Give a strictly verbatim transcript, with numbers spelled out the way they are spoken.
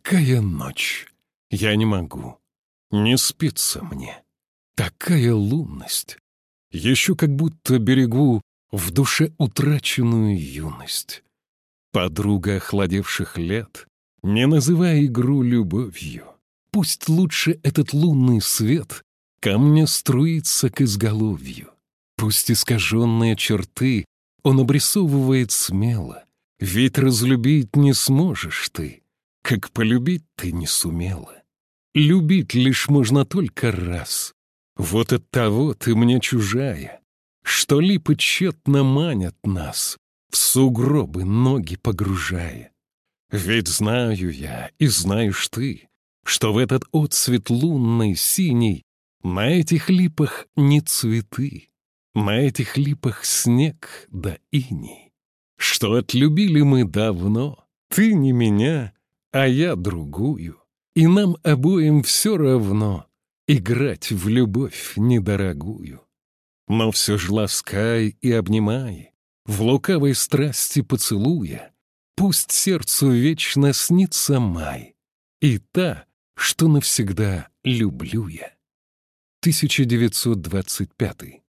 Такая ночь, я не могу, не спится мне. Такая лунность, еще как будто берегу в душе утраченную юность. Подруга охладевших лет, не называй игру любовью. Пусть лучше этот лунный свет ко мне струится к изголовью. Пусть искаженные черты он обрисовывает смело, ведь разлюбить не сможешь ты, как полюбить ты не сумела. Любить лишь можно только раз. Вот от того ты мне чужая, что липы тщетно манят нас, в сугробы ноги погружая. Ведь знаю я, и знаешь ты, что в этот отцвет лунный синий на этих липах не цветы, на этих липах снег да иней. Что отлюбили мы давно, ты не меня, а я другую, и нам обоим все равно играть в любовь недорогую. Но все ж ласкай и обнимай, в лукавой страсти поцелуя, пусть сердцу вечно снится май, и та, что навсегда люблю я. тысяча девятьсот двадцать пятый.